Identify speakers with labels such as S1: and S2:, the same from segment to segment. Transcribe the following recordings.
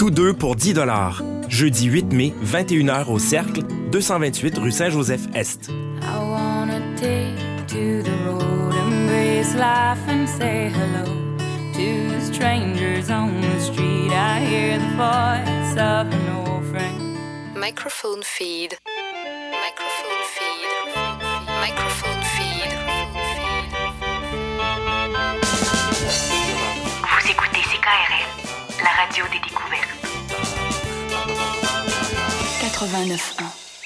S1: Tous deux pour 10 $. Jeudi 8 mai, 21h au Cercle, 228 rue Saint-Joseph-Est.
S2: I wanna take to the road, embrace life and say hello to strangers on the street. I hear the voice of an old friend.
S3: Microphone feed. Microphone feed. Microphone feed.
S4: Vous écoutez CKRL, la radio des découvertes.
S2: 89.1.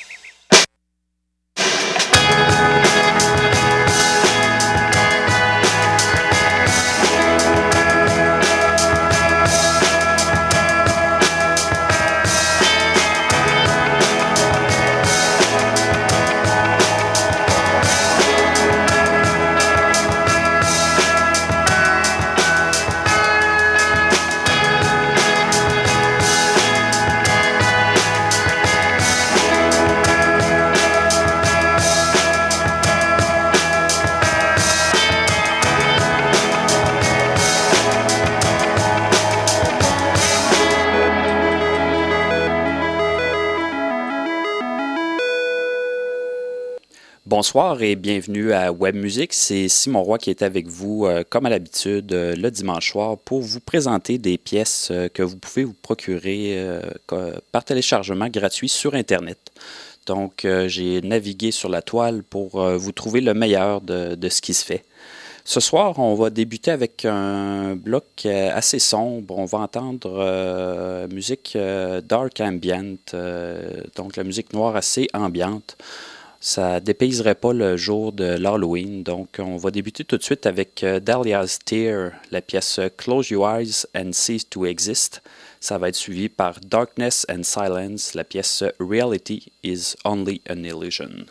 S5: Bonsoir et bienvenue à Web Musique. C'est Simon Roy qui est avec vous, comme à l'habitude, le dimanche soir pour vous présenter des pièces que vous pouvez vous procurer par téléchargement gratuit sur Internet. Donc, j'ai navigué sur la toile pour vous trouver le meilleur de ce qui se fait. Ce soir, on va débuter avec un bloc assez sombre. On va entendre musique dark ambient, donc la musique noire assez ambiante. Ça dépayserait pas le jour de l'Halloween, donc on va débuter tout de suite avec Dahlia's Tear, la pièce Close Your Eyes and Cease to Exist. Ça va être suivi par Darkness and Silence, la pièce Reality is Only an Illusion.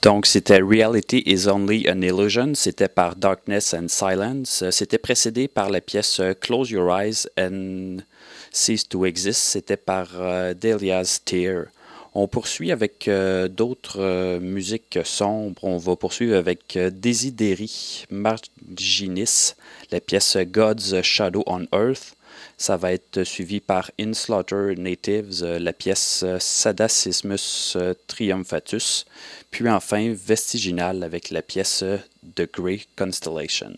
S5: Donc, c'était Reality is Only an Illusion. C'était par Darkness and Silence. C'était précédé par la pièce Close Your Eyes and Cease to Exist. C'était par Dahlia's Tear. On poursuit avec d'autres musiques sombres. On va poursuivre avec Desideri Marginis, la pièce God's Shadow on Earth. Ça va être suivi par In Slaughter Natives, la pièce Sadacismus Triumphatus. Puis enfin Vestiginal avec la pièce The Grey Constellation.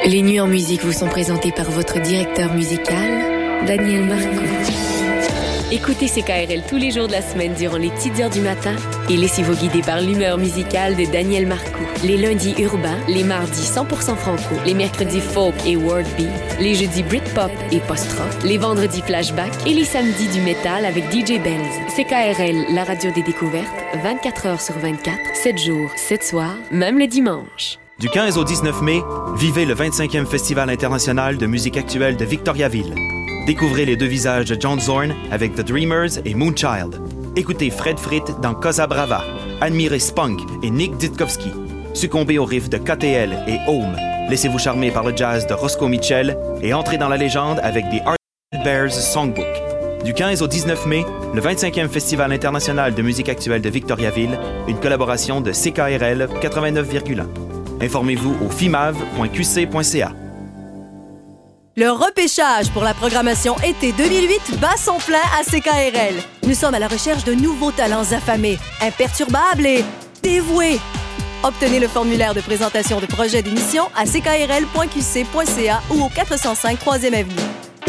S6: Les Nuits en musique vous sont présentées par votre directeur musical, Daniel Marcoux. Écoutez CKRL tous les jours de la semaine durant les petites heures du matin et laissez-vous guider par l'humeur musicale de Daniel Marcoux. Les lundis urbains, les mardis 100% franco, les mercredis folk et world beat, les jeudis Britpop et post-rock, les vendredis flashback et les samedis du métal avec DJ Benz. CKRL, la radio des découvertes, 24 heures sur 24, 7 jours, 7 soirs, même le dimanche.
S7: Du 15 au 19 mai, vivez le 25e Festival international de musique actuelle de Victoriaville. Découvrez les deux visages de John Zorn avec The Dreamers et Moonchild. Écoutez Fred Fritt dans Cosa Brava, admirez Spunk et Nick Ditkovsky. Succombez au riff de KTL et Home. Laissez-vous charmer par le jazz de Roscoe Mitchell et entrez dans la légende avec The Art Bears Songbook. Du 15 au 19 mai, le 25e Festival international de musique actuelle de Victoriaville, une collaboration de CKRL 89,1. Informez-vous au fimav.qc.ca.
S8: Le repêchage pour la programmation été 2008 bat son plein à CKRL. Nous sommes à la recherche de nouveaux talents affamés, imperturbables et dévoués. Obtenez le formulaire de présentation de projet d'émission à ckrl.qc.ca ou au 405 3e Avenue.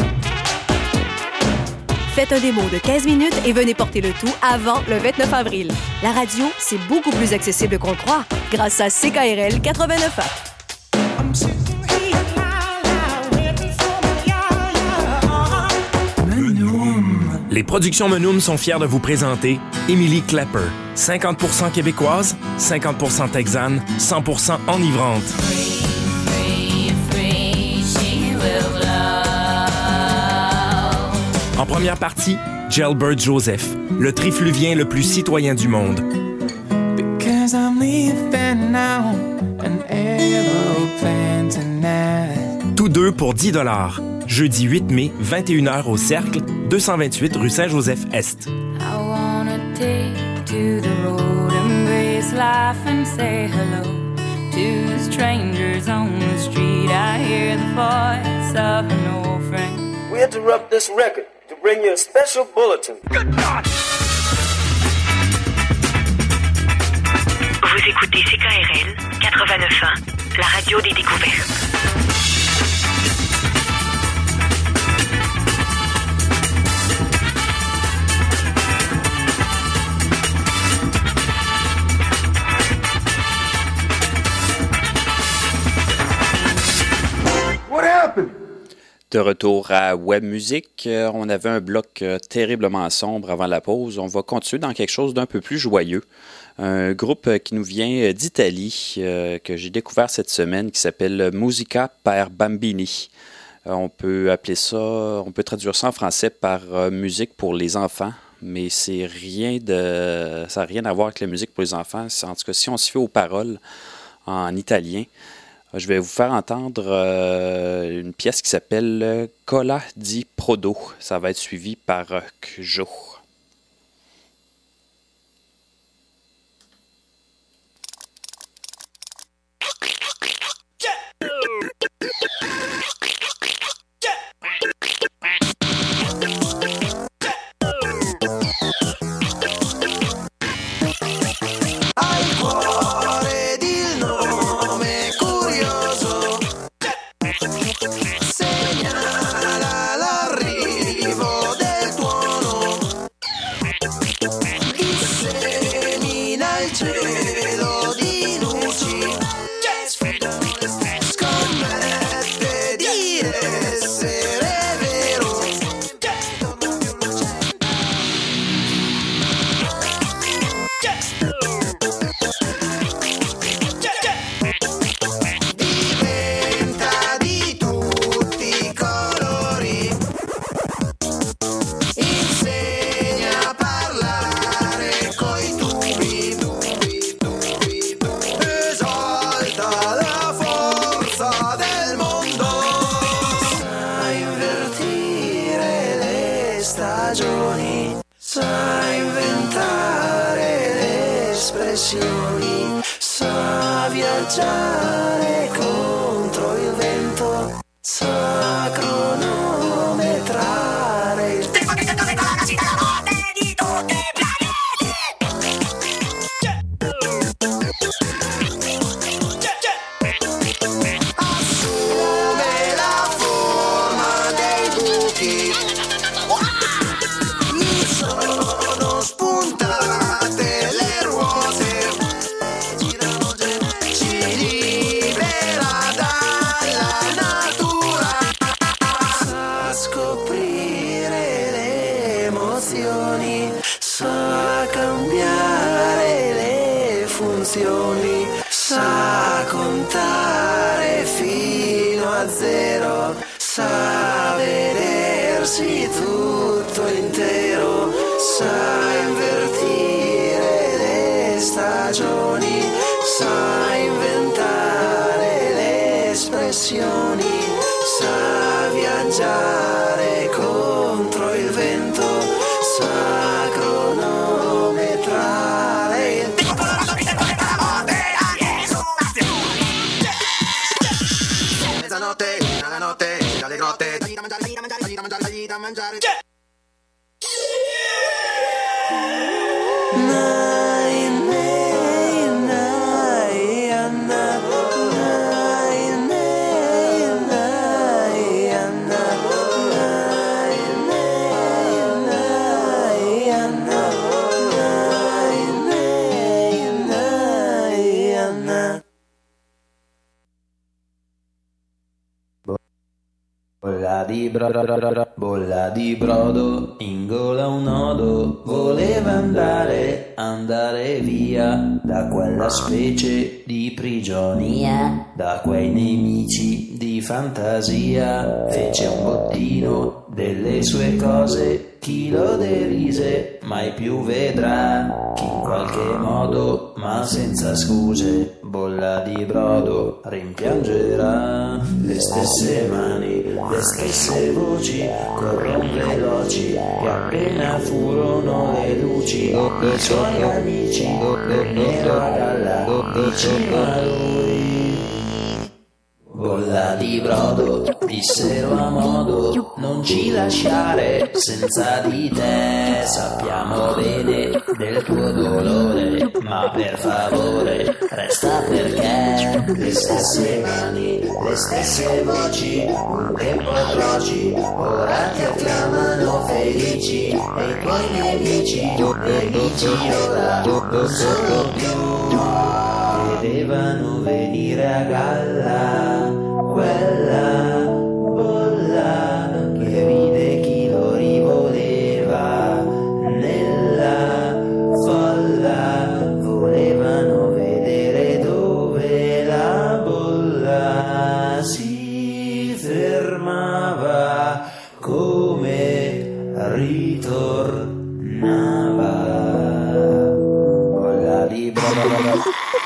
S8: Faites un démo de 15 minutes et venez porter le tout avant le 29 avril. La radio, c'est beaucoup plus accessible qu'on le croit grâce à CKRL 89.1.
S1: Les productions Menoum sont fiers de vous présenter Émilie Clapper, 50% québécoise, 50% texane, 100% enivrante. En première partie, Gelbert Joseph, le trifluvien le plus citoyen du monde. Tous deux pour 10 $. Jeudi 8 mai, 21h au Cercle, 228 rue Saint-Joseph-Est.
S2: I wanna take to the road, embrace life and say hello to strangers on the street. I hear the voice of an old friend.
S9: We interrupt this record to bring you a special bulletin. Good God!
S4: Vous écoutez CKRL 89.1, la radio des découvertes.
S5: De retour à Web Musique, on avait un bloc terriblement sombre avant la pause. On va continuer dans quelque chose d'un peu plus joyeux. Un groupe qui nous vient d'Italie, que j'ai découvert cette semaine, qui s'appelle Musica per Bambini. On peut appeler ça, on peut traduire ça en français par musique pour les enfants, mais ça n'a rien à voir avec la musique pour les enfants. En tout cas, si on se fie aux paroles en italien, je vais vous faire entendre une pièce qui s'appelle Cola di Prodo. Ça va être suivi par Kjo.
S10: da zero, sa vedersi tutto intero, sa invertire le stagioni, sa inventare le espressioni, sa viaggiare contro il vento, sa cronometrare il tempo. Mezzanotte, la notte, dalle grotte, dagli da mangiare, dagli da mangiare, dagli da mangiare, dagli da mangiare.
S11: Bolla di brodo, in gola un nodo, voleva andare via da quella specie di prigionia, da quei nemici di fantasia. Fece un bottino delle sue cose, chi lo derise mai più vedrà, chi in qualche modo, ma senza scuse, bolla di brodo rimpiangerà. Le stesse mani, le stesse voci corrono veloci, e appena furono le luci, i suoi amici vennero a galla vicino a lui. Bolla di brodo, dissero a modo, non ci lasciare senza di te, sappiamo bene del tuo dolore, ma per favore resta, perché le stesse mani, le stesse voci, un tempo atroci, ora ti acclamano felici, e i tuoi nemici ora non sono più. Vedevano venire a galla quella bolla che vide chi lo rivoleva nella folla, volevano vedere dove la bolla si fermava, come ritornava. Bolla di brodo.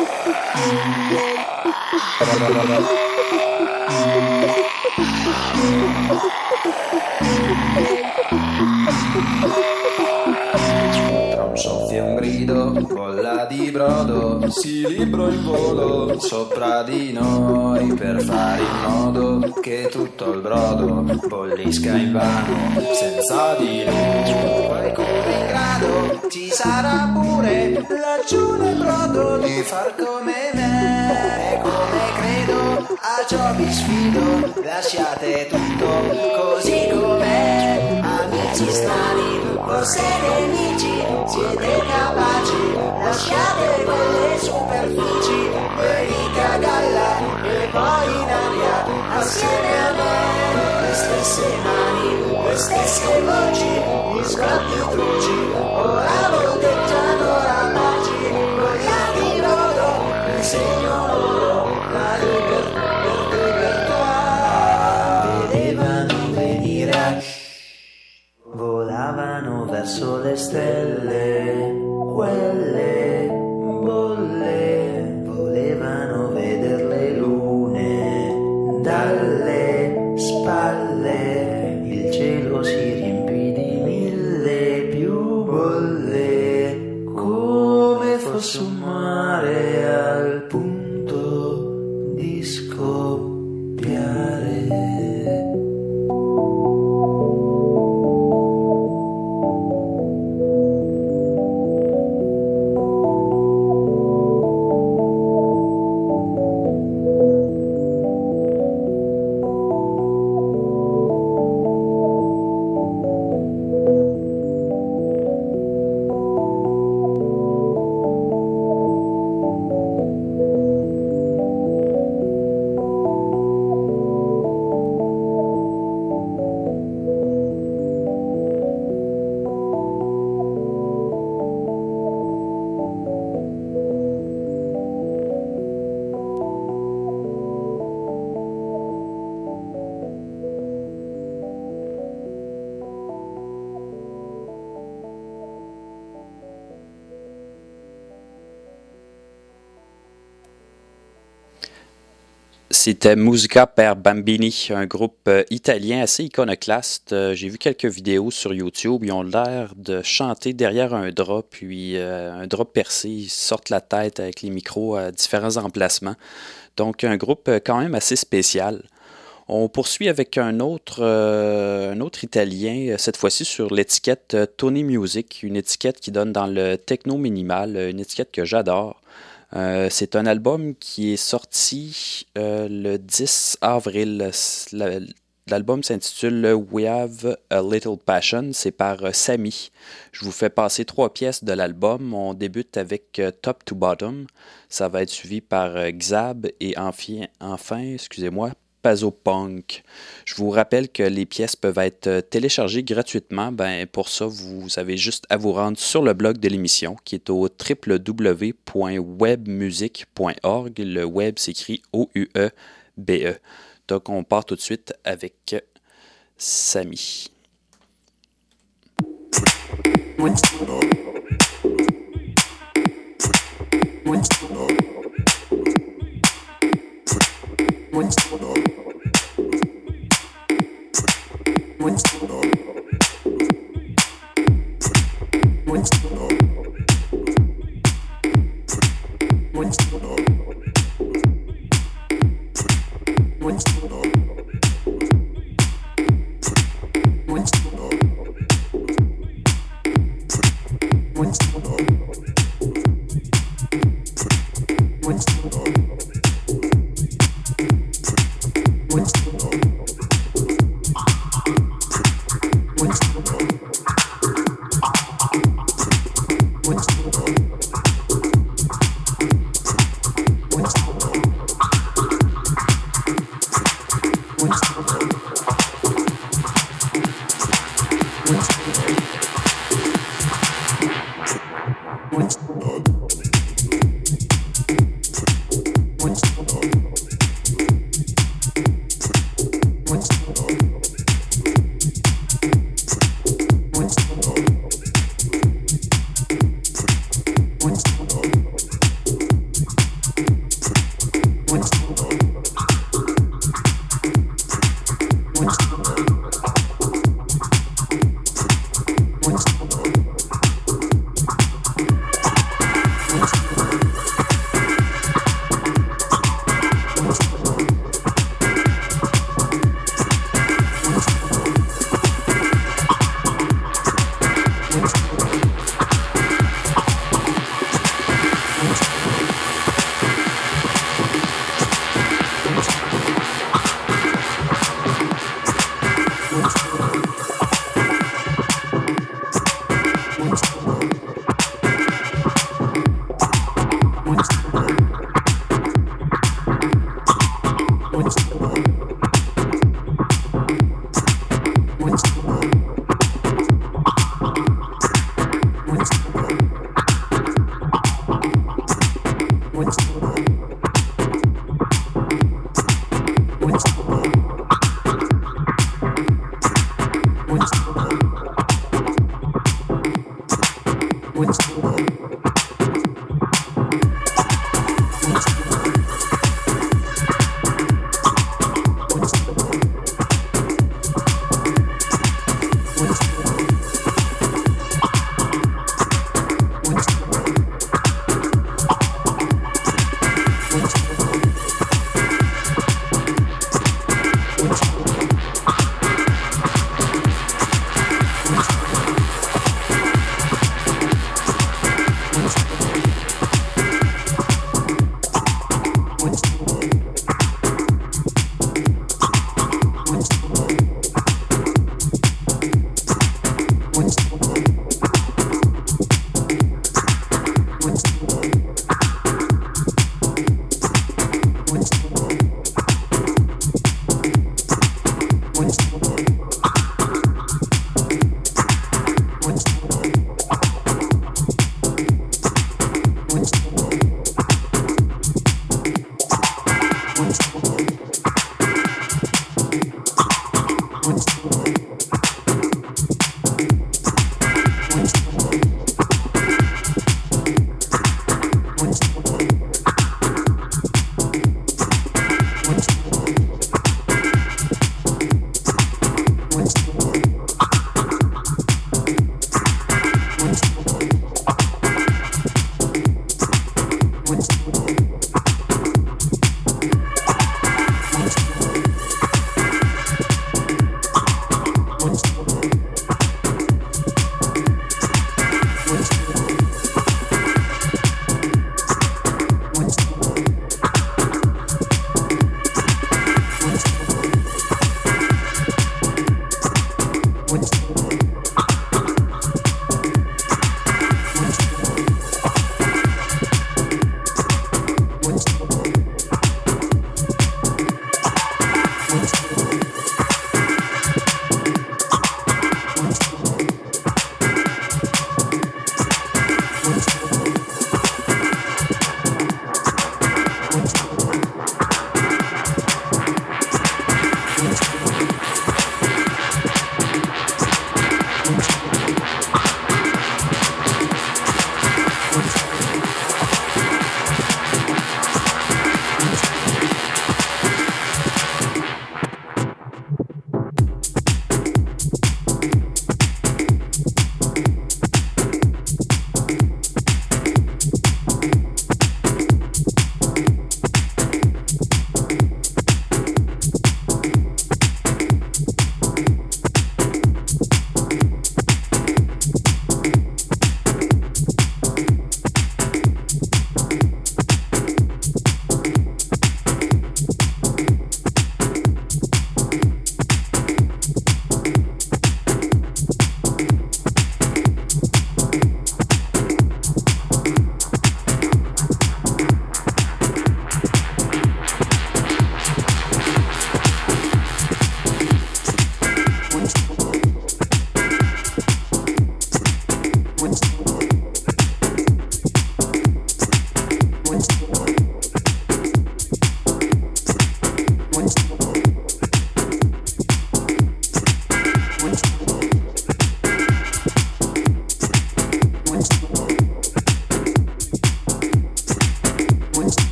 S11: Tra un soffio e un grido, bolla di brodo si librò in volo sopra di noi, per fare in modo che tutto il brodo bollisca invano senza di lui. Qualcuno in grado ci sarà pure laggiù nel brodo di far come me, e come credo a ciò vi sfido, lasciate tutto così com'è. Amici strani, forse nemici, siete capaci, lasciate quelle superfici, venite a galla e poi in aria assieme a me. Le stesse mani, le stesse voci, gli scotti truci, ora volteggiano rapaci, voglia di brodo, insegno loro la libertà. Vedevano venire a volavano verso le stelle, quelle bolle, volevano vedere le lune dalle spalle, il cielo si riempì di mille più bolle, come fosse un mare al punto di scoppiare.
S5: C'était Musica per Bambini, un groupe italien assez iconoclaste. J'ai vu quelques vidéos sur YouTube. Ils ont l'air de chanter derrière un drap, puis un drap percé. Ils sortent la tête avec les micros à différents emplacements. Donc, un groupe quand même assez spécial. On poursuit avec un autre italien, cette fois-ci sur l'étiquette Tony Music, une étiquette qui donne dans le techno minimal, une étiquette que j'adore. C'est un album qui est sorti le 10 avril. L'album s'intitule We Have a Little Passion. C'est par Samy. Je vous fais passer 3 pièces de l'album. On débute avec Top to Bottom. Ça va être suivi par Xab et enfin, Pazopunk. Je vous rappelle que les pièces peuvent être téléchargées gratuitement. Pour ça, vous avez juste à vous rendre sur le blog de l'émission qui est au www.webmusic.org. Le web s'écrit O-U-E-B-E. Donc, on part tout de suite avec Samy.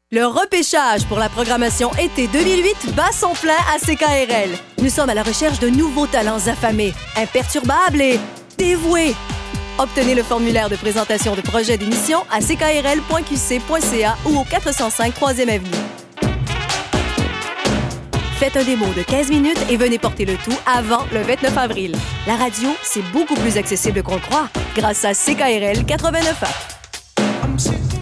S8: Le repêchage pour la programmation été 2008 bat son plein à CKRL. Nous sommes à la recherche de nouveaux talents affamés, imperturbables et dévoués. Obtenez le formulaire de présentation de projet d'émission à ckrl.qc.ca ou au 405 3e Avenue. Faites un démo de 15 minutes et venez porter le tout avant le 29 avril. La radio, c'est beaucoup plus accessible qu'on le croit grâce à CKRL 89.1.